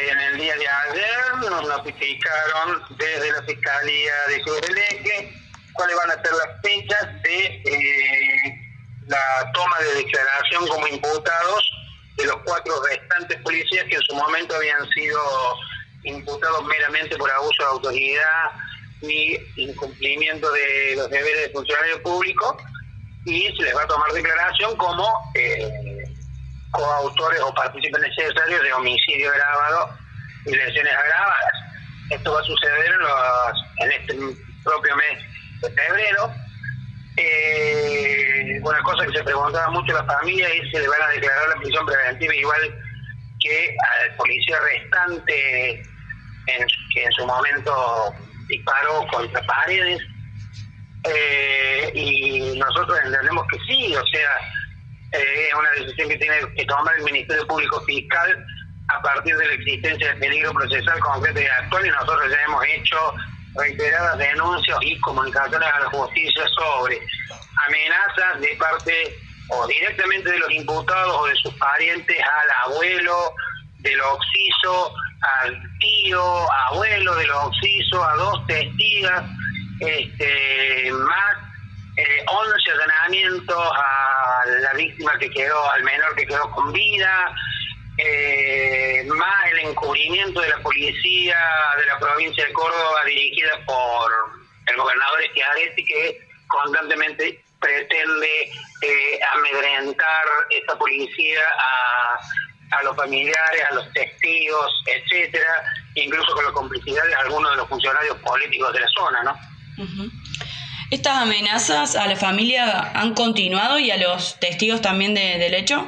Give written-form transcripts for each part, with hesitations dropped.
En el día de ayer nos notificaron desde la Fiscalía de Cruz del Eje cuáles van a ser las fechas de la toma de declaración como imputados de los 4 restantes policías que en su momento habían sido imputados meramente por abuso de autoridad y incumplimiento de los deberes de funcionario público, y se les va a tomar declaración como coautores o partícipes necesarios de homicidio agravado y lesiones agravadas. Esto va a suceder en este propio mes de febrero. Una cosa que se preguntaba mucho la familia es si le van a declarar la prisión preventiva igual que al policía restante que en su momento disparó contra paredes, y nosotros entendemos que sí, o sea, es una decisión que tiene que tomar el Ministerio Público Fiscal a partir de la existencia de peligro procesal concreto y actual, y nosotros ya hemos hecho reiteradas denuncias y comunicaciones a la justicia sobre amenazas de parte o directamente de los imputados o de sus parientes al abuelo del occiso, al tío, abuelo del occiso, a 2 testigos, más 11 allanamientos a la víctima al menor que quedó con vida, más el encubrimiento de la policía de la provincia de Córdoba dirigida por el gobernador Schiaretti, que constantemente pretende amedrentar esta policía a los familiares, a los testigos, etcétera, incluso con la complicidad de algunos de los funcionarios políticos de la zona, ¿no? Uh-huh. ¿Estas amenazas a la familia han continuado y a los testigos también del hecho?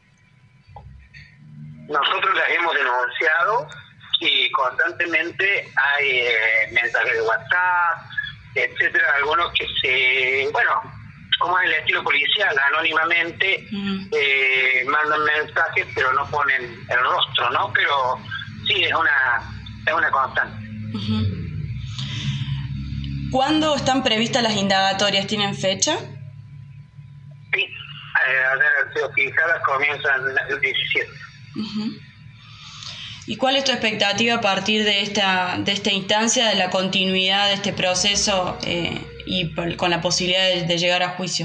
Nosotros las hemos denunciado y constantemente hay mensajes de WhatsApp, etcétera, algunos que como es el estilo policial, anónimamente mandan mensajes pero no ponen el rostro, ¿no? Pero sí, es una constante. Uh-huh. ¿Cuándo están previstas las indagatorias? ¿Tienen fecha? Sí, han sido fijadas, comienzan el 17. Uh-huh. ¿Y cuál es tu expectativa a partir de esta instancia, de la continuidad de este proceso y con la posibilidad de llegar a juicio?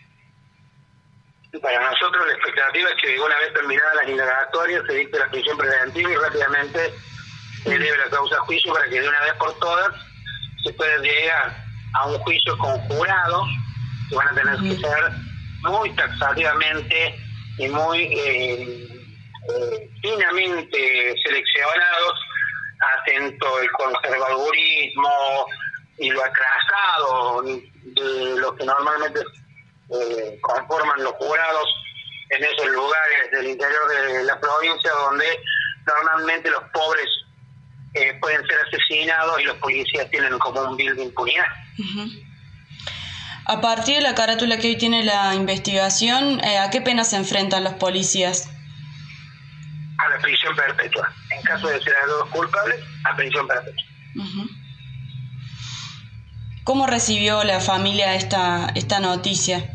Para nosotros la expectativa es que una vez terminadas las indagatorias se dicte la prisión preventiva y rápidamente se eleve la causa a juicio para que de una vez por todas se pueda llegar a un juicio con jurados que van a tener que ser muy taxativamente y muy finamente seleccionados, atento el conservadurismo y lo atrasado de lo que normalmente conforman los jurados en esos lugares del interior de la provincia donde normalmente los pobres pueden ser asesinados y los policías tienen como un vil de impunidad. Uh-huh. A partir de la carátula que hoy tiene la investigación, ¿a qué pena se enfrentan los policías? A la prisión perpetua. En caso de ser hallados culpables, a prisión perpetua. Uh-huh. ¿Cómo recibió la familia esta noticia?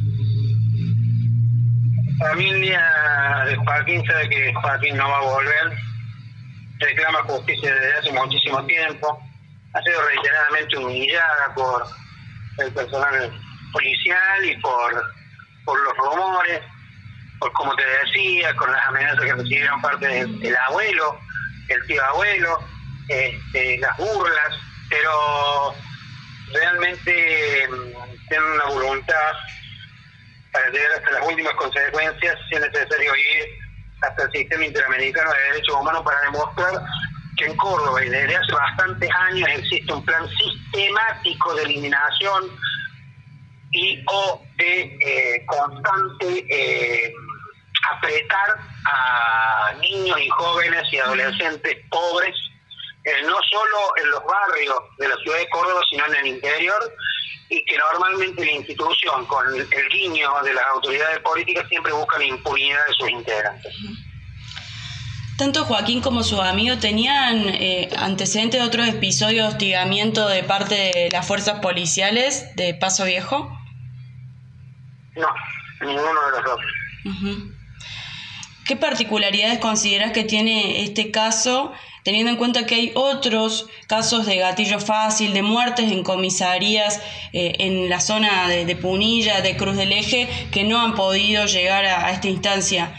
La familia de Joaquín sabe que Joaquín no va a volver, reclama justicia desde hace muchísimo tiempo, ha sido reiteradamente humillada por el personal policial y por los rumores, por como te decía, con las amenazas que recibieron parte del abuelo, el tío abuelo, las burlas, pero realmente tienen una voluntad para llegar hasta las últimas consecuencias, si es necesario ir hasta el sistema interamericano de derechos humanos para demostrar que en Córdoba y desde hace bastantes años existe un plan sistemático de eliminación y o de constante apretar a niños y jóvenes y adolescentes pobres, no solo en los barrios de la ciudad de Córdoba, sino en el interior, y que normalmente la institución, con el guiño de las autoridades políticas, siempre busca la impunidad de sus integrantes. Tanto Joaquín como su amigo tenían antecedentes de otros episodios de hostigamiento de parte de las fuerzas policiales de Paso Viejo. No, ninguno de los dos. Uh-huh. ¿Qué particularidades consideras que tiene este caso, teniendo en cuenta que hay otros casos de gatillo fácil, de muertes en comisarías en la zona de Punilla, de Cruz del Eje, que no han podido llegar a esta instancia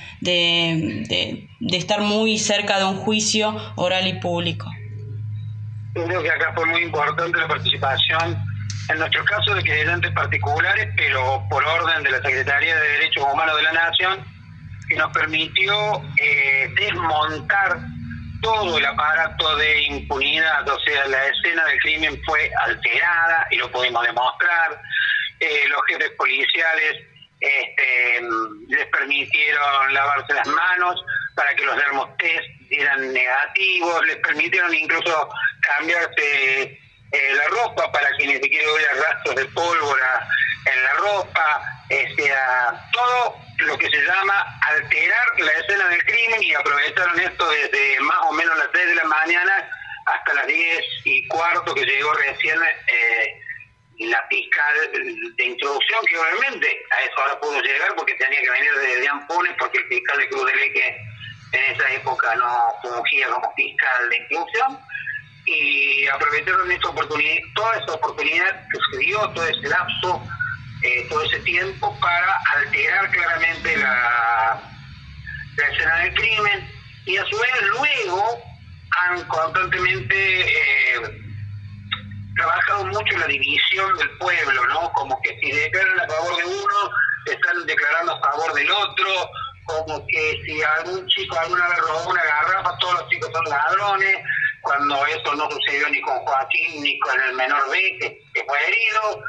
de estar muy cerca de un juicio oral y público? Yo creo que acá fue muy importante la participación, en nuestro caso, de querellantes particulares, pero por orden de la Secretaría de Derechos Humanos de la Nación, que nos permitió desmontar todo el aparato de impunidad. O sea, la escena del crimen fue alterada y lo pudimos demostrar. Los jefes policiales les permitieron lavarse las manos para que los dermotest eran negativos, les permitieron incluso cambiarse la ropa para que ni siquiera hubiera rastros de pólvora en la ropa, todo lo que se llama alterar la escena del crimen, y aprovecharon esto desde más o menos las 6 de la mañana hasta las 10:15 que llegó recién la fiscal de introducción, que obviamente a esa hora pudo llegar porque tenía que venir de Ampones, porque el fiscal de Cruz del Eje en esa época no fungía como fiscal de instrucción, y aprovecharon toda esa oportunidad que se dio, todo ese lapso, todo ese tiempo, para alterar claramente la escena del crimen, y a su vez luego han constantemente trabajado mucho la división del pueblo, ¿no? Como que si declaran a favor de uno, están declarando a favor del otro, como que si algún chico alguna vez robó una garrafa, todos los chicos son ladrones, cuando eso no sucedió ni con Joaquín ni con el menor B, que fue herido,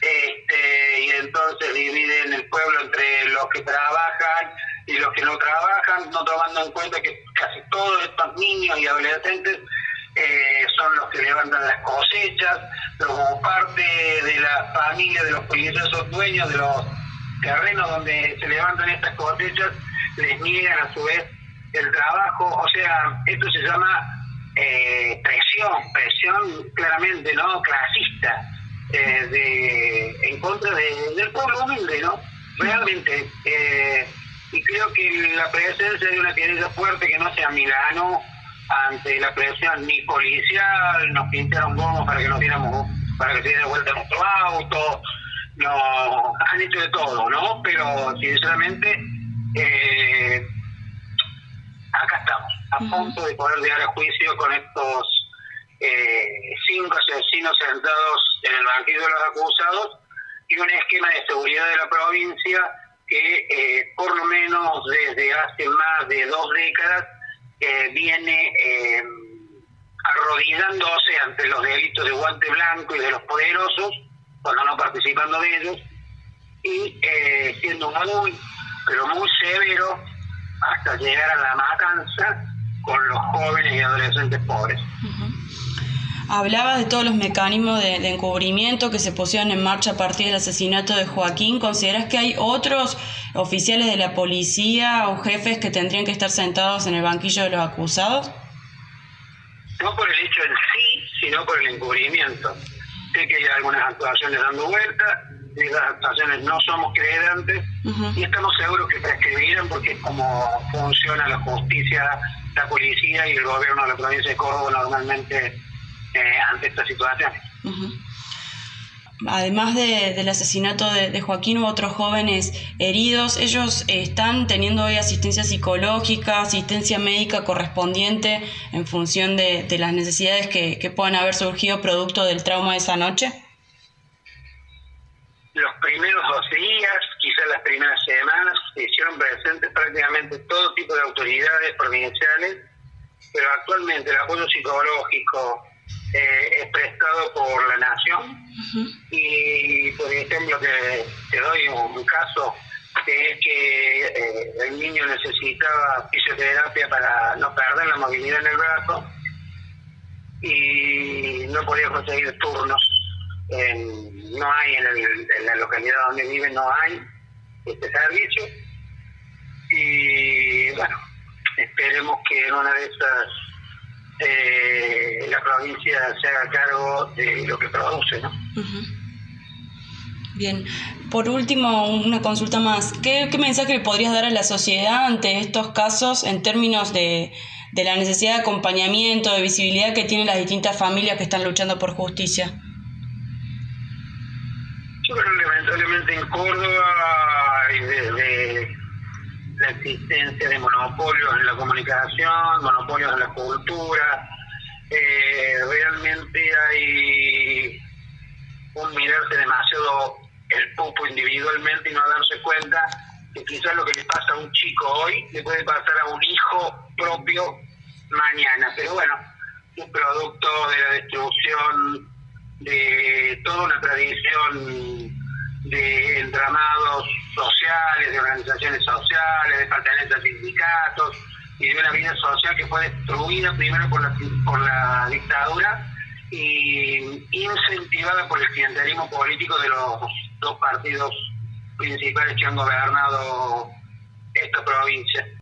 y entonces dividen el pueblo entre los que trabajan y los que no trabajan, no tomando en cuenta que casi todos estos niños y adolescentes son los que levantan las cosechas, pero como parte de la familia de los policías son dueños de los terrenos donde se levantan estas cosechas, les niegan a su vez el trabajo. O sea, esto se llama presión claramente, ¿no?, clasista, en contra del pueblo humilde, ¿no? Realmente, y creo que la presencia de una querella fuerte que no sea Milano, ante la presión ni policial, nos pintaron gomos para que se diera vuelta nuestro auto, no, han hecho de todo, ¿no? Pero sinceramente acá estamos, a punto de poder llegar a juicio con estos 5 asesinos sentados en el banquillo de los acusados, y un esquema de seguridad de la provincia que por lo menos desde hace más de 2 décadas viene arrodillándose ante los delitos de guante blanco y de los poderosos, cuando no participando de ellos, y siendo muy, pero muy severo hasta llegar a la matanza con los jóvenes y adolescentes pobres. Hablabas de todos los mecanismos de encubrimiento que se pusieron en marcha a partir del asesinato de Joaquín. ¿Consideras que hay otros oficiales de la policía o jefes que tendrían que estar sentados en el banquillo de los acusados? No por el hecho en sí, sino por el encubrimiento. Sé que hay algunas actuaciones dando vuelta, esas actuaciones no somos creedentes, y estamos seguros que prescribirán, porque es como funciona la justicia, la policía y el gobierno de la provincia de Córdoba normalmente ante esta situación. Además del asesinato de Joaquín, hubo otros jóvenes heridos. ¿Ellos están teniendo hoy asistencia psicológica, asistencia médica correspondiente en función de las necesidades que puedan haber surgido producto del trauma de esa noche? Los primeros 2 días, quizás las primeras semanas, se hicieron presentes prácticamente todo tipo de autoridades provinciales, pero actualmente el apoyo psicológico es prestado por la Nación. Y por ejemplo, te doy un caso, que es que el niño necesitaba fisioterapia para no perder la movilidad en el brazo y no podía conseguir turnos. No hay en la localidad donde vive, no hay este servicio, y bueno, esperemos que en una de esas la provincia se haga cargo de lo que produce, ¿no? Bien, por último, una consulta más. ¿Qué mensaje le podrías dar a la sociedad ante estos casos en términos de la necesidad de acompañamiento, de visibilidad que tienen las distintas familias que están luchando por justicia? Yo creo que lamentablemente en Córdoba hay desde la existencia de monopolios en la comunicación, monopolios en la cultura, realmente hay un mirarse demasiado el pupo individualmente y no darse cuenta que quizás lo que le pasa a un chico hoy le puede pasar a un hijo propio mañana. Pero bueno, un producto de la destrucción de toda una tradición de entramados sociales, de organizaciones sociales, de pertenencia a sindicatos y de una vida social que fue destruida primero por la dictadura y incentivada por el clientelismo político de los dos partidos principales que han gobernado esta provincia.